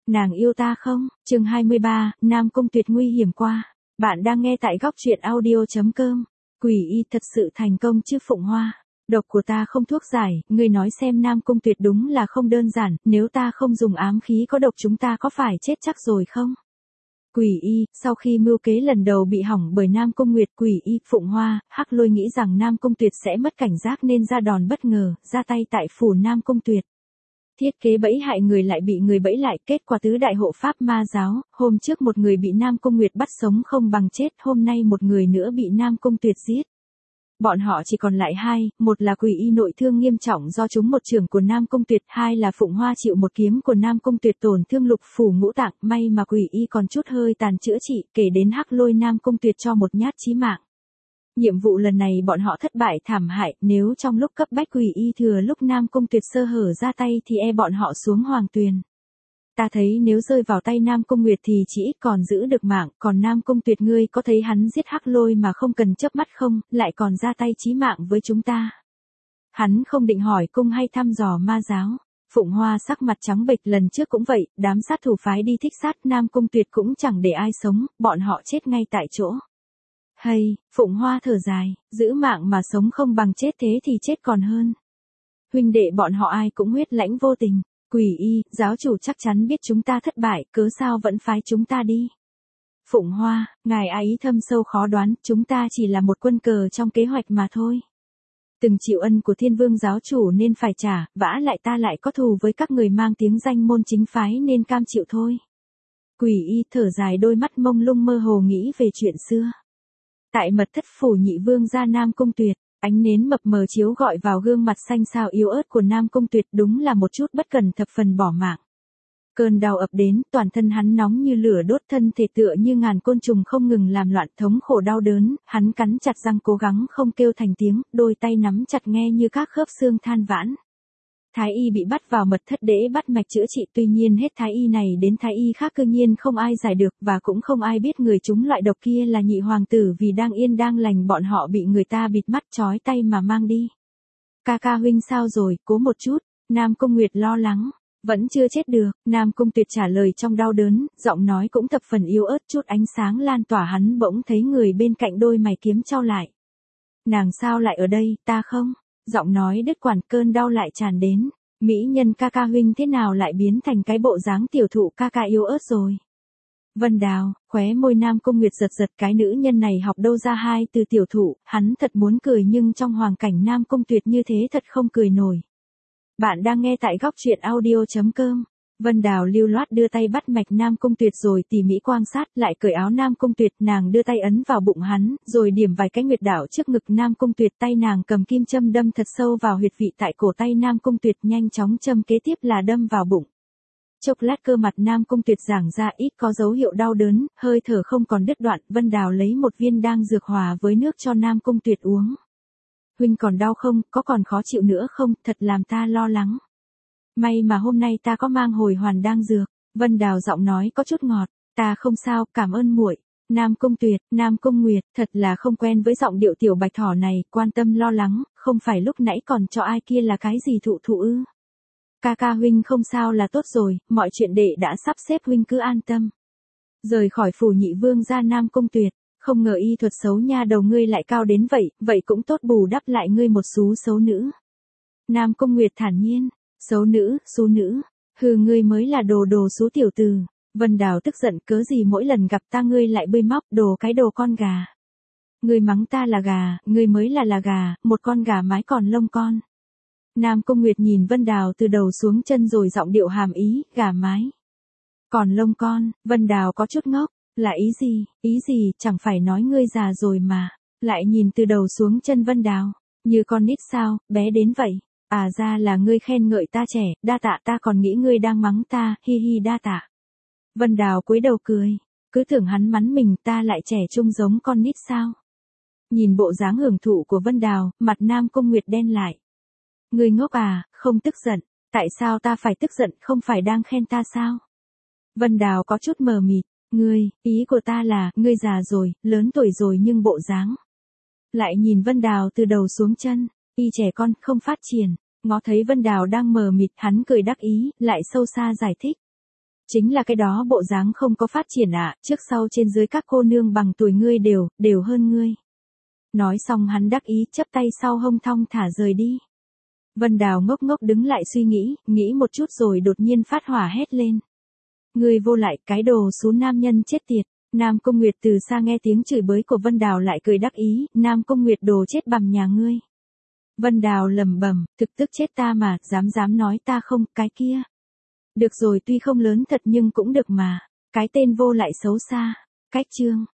Nàng yêu ta không? Chương 23, Nam Cung Tuyệt nguy hiểm qua. Bạn đang nghe tại góc truyện audio.com. Quỷ y thật sự thành công chứ Phụng Hoa? Độc của ta không thuốc giải, ngươi nói xem Nam Cung Tuyệt đúng là không đơn giản, nếu ta không dùng ám khí có độc chúng ta có phải chết chắc rồi không? Quỷ y, sau khi mưu kế lần đầu bị hỏng bởi Nam Cung Nguyệt, Quỷ y, Phụng Hoa, Hắc Lôi nghĩ rằng Nam Cung Tuyệt sẽ mất cảnh giác nên ra đòn bất ngờ, ra tay tại phủ Nam Cung Tuyệt. Thiết kế bẫy hại người lại bị người bẫy lại, kết quả tứ đại hộ pháp ma giáo, hôm trước một người bị Nam Cung Nguyệt bắt sống không bằng chết, hôm nay một người nữa bị Nam Cung Tuyệt giết. Bọn họ chỉ còn lại hai, một là Quỷ y nội thương nghiêm trọng do trúng một chưởng của Nam Cung Tuyệt, hai là Phụng Hoa chịu một kiếm của Nam Cung Tuyệt tổn thương lục phủ ngũ tạng, may mà Quỷ y còn chút hơi tàn chữa trị, kể đến Hắc Lôi Nam Cung Tuyệt cho một nhát chí mạng. Nhiệm vụ lần này bọn họ thất bại thảm hại, nếu trong lúc cấp bách Quỷ y thừa lúc Nam Cung Tuyệt sơ hở ra tay thì bọn họ xuống hoàng tuyền. Ta thấy nếu rơi vào tay Nam Cung Nguyệt thì chỉ ít còn giữ được mạng, còn Nam Cung Tuyệt ngươi có thấy hắn giết Hắc Lôi mà không cần chớp mắt không, lại còn ra tay chí mạng với chúng ta. Hắn không định hỏi cung hay thăm dò ma giáo. Phụng Hoa sắc mặt trắng bệch, lần trước cũng vậy, đám sát thủ phái đi thích sát Nam Cung Tuyệt cũng chẳng để ai sống, bọn họ chết ngay tại chỗ. Hay, Phụng Hoa thở dài, giữ mạng mà sống không bằng chết, thế thì chết còn hơn. Huynh đệ bọn họ ai cũng huyết lãnh vô tình. Quỷ y, giáo chủ chắc chắn biết chúng ta thất bại, cớ sao vẫn phái chúng ta đi. Phụng Hoa, ngài ấy thâm sâu khó đoán, chúng ta chỉ là một quân cờ trong kế hoạch mà thôi. Từng chịu ân của Thiên Vương giáo chủ nên phải trả, vả lại ta lại có thù với các người mang tiếng danh môn chính phái nên cam chịu thôi. Quỷ y thở dài, đôi mắt mông lung mơ hồ nghĩ về chuyện xưa. Tại mật thất phủ nhị vương gia Nam Cung Tuyệt, ánh nến mập mờ chiếu gọi vào gương mặt xanh xao yếu ớt của Nam Cung Tuyệt, đúng là một chút bất cẩn thập phần bỏ mạng. Cơn đau ập đến, toàn thân hắn nóng như lửa đốt, thân thể tựa như ngàn côn trùng không ngừng làm loạn, thống khổ đau đớn, hắn cắn chặt răng cố gắng không kêu thành tiếng, đôi tay nắm chặt nghe như các khớp xương than vãn. Thái y bị bắt vào mật thất để bắt mạch chữa trị, tuy nhiên hết thái y này đến thái y khác cư nhiên không ai giải được, và cũng không ai biết người trúng loại độc kia là nhị hoàng tử, vì đang yên đang lành bọn họ bị người ta bịt mắt trói tay mà mang đi. Ca ca huynh sao rồi, cố một chút. Nam Cung Nguyệt lo lắng. Vẫn chưa chết được, Nam Cung Tuyệt trả lời trong đau đớn, giọng nói cũng thập phần yếu ớt, chút ánh sáng lan tỏa, hắn bỗng thấy người bên cạnh đôi mày kiếm chau lại. Nàng sao lại ở đây, ta không? Giọng nói đứt quãng, cơn đau lại tràn đến. Mỹ nhân ca ca huynh thế nào lại biến thành cái bộ dáng tiểu thụ ca ca yếu ớt rồi? Vân Đào, khóe môi Nam Cung Nguyệt giật giật, cái nữ nhân này học đâu ra hai từ tiểu thụ, hắn thật muốn cười nhưng trong hoàn cảnh Nam Cung Tuyệt như thế thật không cười nổi. Bạn đang nghe tại góc truyện audio.com. Vân Đào lưu loát đưa tay bắt mạch Nam Cung Tuyệt rồi tỉ mỉ quan sát, lại cởi áo Nam Cung Tuyệt, nàng đưa tay ấn vào bụng hắn, rồi điểm vài cái nguyệt đảo trước ngực Nam Cung Tuyệt, tay nàng cầm kim châm đâm thật sâu vào huyệt vị tại cổ tay Nam Cung Tuyệt, nhanh chóng châm kế tiếp là đâm vào bụng. Chốc lát cơ mặt Nam Cung Tuyệt giãn ra, ít có dấu hiệu đau đớn, hơi thở không còn đứt đoạn, Vân Đào lấy một viên đan dược hòa với nước cho Nam Cung Tuyệt uống. Huynh còn đau không, có còn khó chịu nữa không, thật làm ta lo lắng. May mà hôm nay ta có mang hồi hoàn đan dược. Vân Đào giọng nói có chút ngọt, ta không sao, cảm ơn muội. Nam Cung Tuyệt, Nam Cung Nguyệt, thật là không quen với giọng điệu tiểu bạch thỏ này, quan tâm lo lắng, không phải lúc nãy còn cho ai kia là cái gì thụ thụ ư? Ca ca huynh không sao là tốt rồi, mọi chuyện đệ đã sắp xếp, huynh cứ an tâm. Rời khỏi phủ nhị vương gia Nam Cung Tuyệt, không ngờ y thuật xấu nha đầu ngươi lại cao đến vậy, vậy cũng tốt bù đắp lại ngươi một xú xấu nữ. Nam Cung Nguyệt thản nhiên, xấu nữ, xú nữ, hừ ngươi mới là đồ xú tiểu tử. Vân Đào tức giận, cớ gì mỗi lần gặp ta ngươi lại bươi móc, đồ con gà. Ngươi mắng ta là gà, ngươi mới là gà, một con gà mái còn lông con. Nam Cung Nguyệt nhìn Vân Đào từ đầu xuống chân rồi giọng điệu hàm ý, gà mái còn lông con. Vân Đào có chút ngốc, là ý gì, chẳng phải nói ngươi già rồi mà. Lại nhìn từ đầu xuống chân Vân Đào, như con nít sao, bé đến vậy. À ra là ngươi khen ngợi ta trẻ, đa tạ, ta còn nghĩ ngươi đang mắng ta, hi hi đa tạ. Vân Đào cúi đầu cười, cứ tưởng hắn mắng mình, ta lại trẻ trung giống con nít sao. Nhìn bộ dáng hưởng thụ của Vân Đào, mặt Nam Cung Nguyệt đen lại. Ngươi ngốc à, không tức giận, tại sao ta phải tức giận, không phải đang khen ta sao? Vân Đào có chút mờ mịt, ý của ta là, ngươi già rồi, lớn tuổi rồi nhưng bộ dáng. Lại nhìn Vân Đào từ đầu xuống chân, y trẻ con, không phát triển, ngó thấy Vân Đào đang mờ mịt, hắn cười đắc ý, lại sâu xa giải thích. Chính là cái đó bộ dáng không có phát triển ạ, trước sau trên dưới các cô nương bằng tuổi ngươi đều hơn ngươi. Nói xong hắn đắc ý chắp tay sau hông thong thả rời đi. Vân Đào ngốc ngốc đứng lại suy nghĩ một chút rồi đột nhiên phát hỏa hét lên. Ngươi vô lại, cái đồ số nam nhân chết tiệt. Nam Cung Nguyệt từ xa nghe tiếng chửi bới của Vân Đào lại cười đắc ý, Nam Cung Nguyệt đồ chết bằm nhà ngươi. Vân Đào lẩm bẩm, thực tức chết ta mà, dám nói ta không, cái kia. Được rồi, tuy không lớn thật nhưng cũng được mà, cái tên vô lại xấu xa. Cách chương